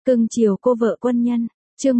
Cưng chiều cô vợ quân nhân, chương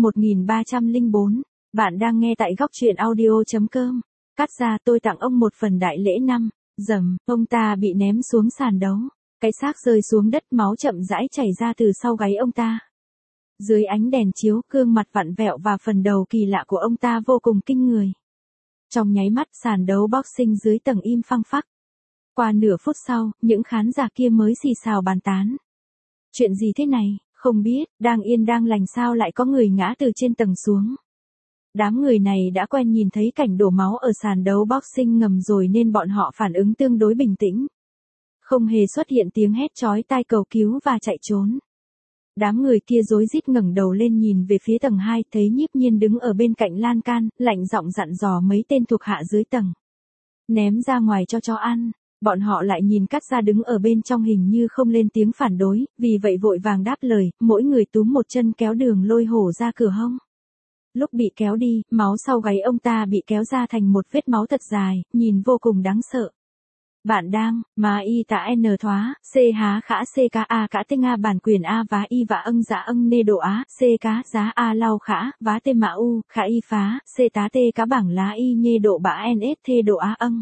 1304, bạn đang nghe tại góc truyện audio.com. Cắt ra tôi tặng ông một phần đại lễ năm, dầm, ông ta bị ném xuống sàn đấu. Cái xác rơi xuống đất, máu chậm rãi chảy ra từ sau gáy ông ta. Dưới ánh đèn chiếu, gương mặt vặn vẹo và phần đầu kỳ lạ của ông ta vô cùng kinh người. Trong nháy mắt, sàn đấu boxing dưới tầng im phăng phắc. Qua nửa phút sau, những khán giả kia mới xì xào bàn tán. Chuyện gì thế này? Không biết, đang yên đang lành sao lại có người ngã từ trên tầng xuống. Đám người này đã quen nhìn thấy cảnh đổ máu ở sàn đấu boxing ngầm rồi nên bọn họ phản ứng tương đối bình tĩnh. Không hề xuất hiện tiếng hét chói tai cầu cứu và chạy trốn. Đám người kia rối rít ngẩng đầu lên nhìn về phía tầng 2, thấy Nhiếp Nhiên đứng ở bên cạnh lan can, lạnh giọng dặn dò mấy tên thuộc hạ dưới tầng. Ném ra ngoài cho chó ăn. Bọn họ lại nhìn Cắt Ra đứng ở bên trong hình như không lên tiếng phản đối, vì vậy vội vàng đáp lời, mỗi người túm một chân kéo Đường Lôi Hổ ra cửa hông. Lúc bị kéo đi, máu sau gáy ông ta bị kéo ra thành một vết máu thật dài, nhìn vô cùng đáng sợ. Bạn đang, mà y tạ n thoá, c há khả c k a cả tên nga bản quyền a vá y vã âng dạ âng nê độ á, c cá giá a lau khả, vá tê mã u, khả y phá, c tá tê cá bảng lá y nhê độ bã ns thê độ á âng.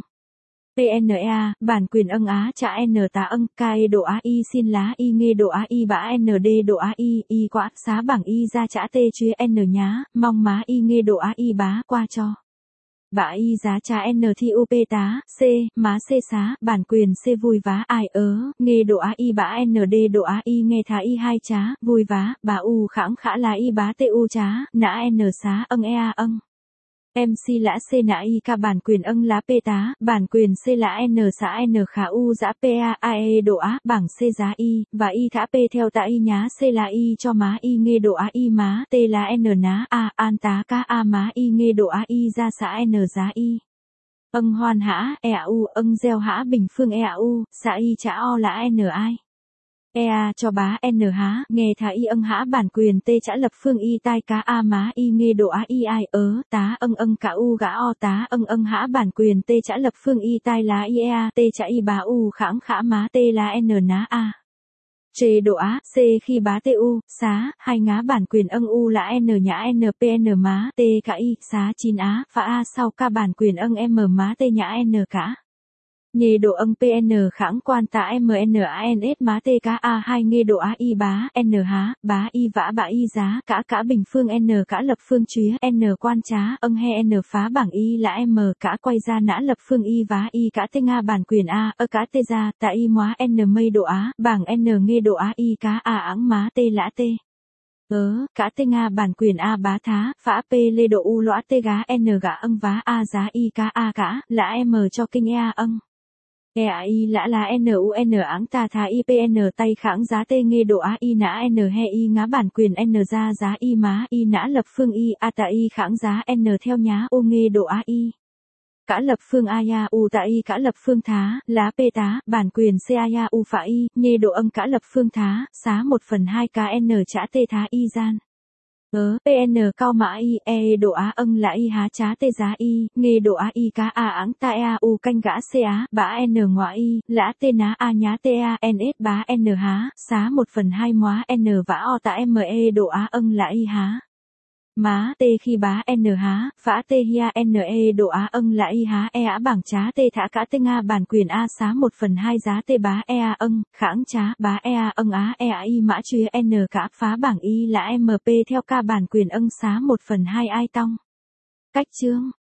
PNEA, bản quyền âng á trả N tá âng, KE độ á y xin lá y nghe độ á y bã ND độ á y quã, xá bảng y ra trả tê chuế N nhá, mong má y nghe độ á y bá qua cho. Bã y giá trả N thi UP tá, C, má C xá, bản quyền C vui vá ai nghe độ á y bã ND độ á y nghe thá y hai trá, vui vá, bà U khãng khả là y bá TU trá, nã N xá âng ea âng. MC lã C nã y ca bản quyền âng lá P tá, bản quyền C lã N xã N khả U giã PA AE độ á, bảng C giá y, và y thả P theo tạ y nhá C là y cho má y nghe độ á y má, T là N ná A, an tá ca A má y nghe độ á y ra xã N giá y. Âng hoan hã, EAU, âng gieo hã bình phương EAU, xã y trả O là N ai. EA cho bá N há, nghe thả y âng hã bản quyền T trả lập phương y tai cá A má y nghe độ á y ai tá âng âng cả U gã O tá âng âng hã bản quyền T trả lập phương y tai lá y EA T trả y bá U khãng khả má T là N ná A. Chê độ á, C khi bá TU, xá, hai ngá bản quyền âng U là N nhã NPN má T cả y, xá 9 á, và A sau ca bản quyền âng M má T nhã N cả. Nhê độ âng PN khãng quan tạ MNANS má T cá A2 nghe độ á y bá, N há, bá y vã bạ y giá, cả bình phương N cả lập phương chúa, N quan trá, âng he N phá bảng y là M cả quay ra nã lập phương y vá y cả T nga bản quyền A, cả T ra, tạ y móa N mây độ á, bảng N nghe độ á y cá A áng má T lã T. Cả T nga bản quyền A bá thá, phá P lê độ U lõa T gá N gã âng vá A giá y cá A cả, lã M cho kinh EA âng. EAI lã là NUN áng tà thà IPN tay kháng giá tê nghe độ á y nã N he y ngá bản quyền N ra giá y má y nã lập phương y a tạ y kháng giá N theo nhá ô nghe độ á y. Cả lập phương a ya u tạ y cả lập phương thá, lá P tá, bản quyền C a ya u phả y, nhê độ âng cả lập phương thá, xá 1/2 KN trả tê thá y gian. PN cao mã y, E độ á âng là y há trá tê giá y, nghe độ á y cá A áng ta ea u canh gã C á, bá N ngoạ y, lã tê ná A nhá tê A, NS bá N há, xá 1/2 móa N vã O tạ ME độ á âng là y há. Má T khi bá N há, phá T hia NE độ á âng là y há E á bảng trá T thả cả T nga bản quyền A xá 1/2 giá T bá EA âng, khãng trá bá EA âng á EA y mã chuế N cả phá bảng y là MP theo ca bản quyền âng xá 1/2 ai tong. Cách chương.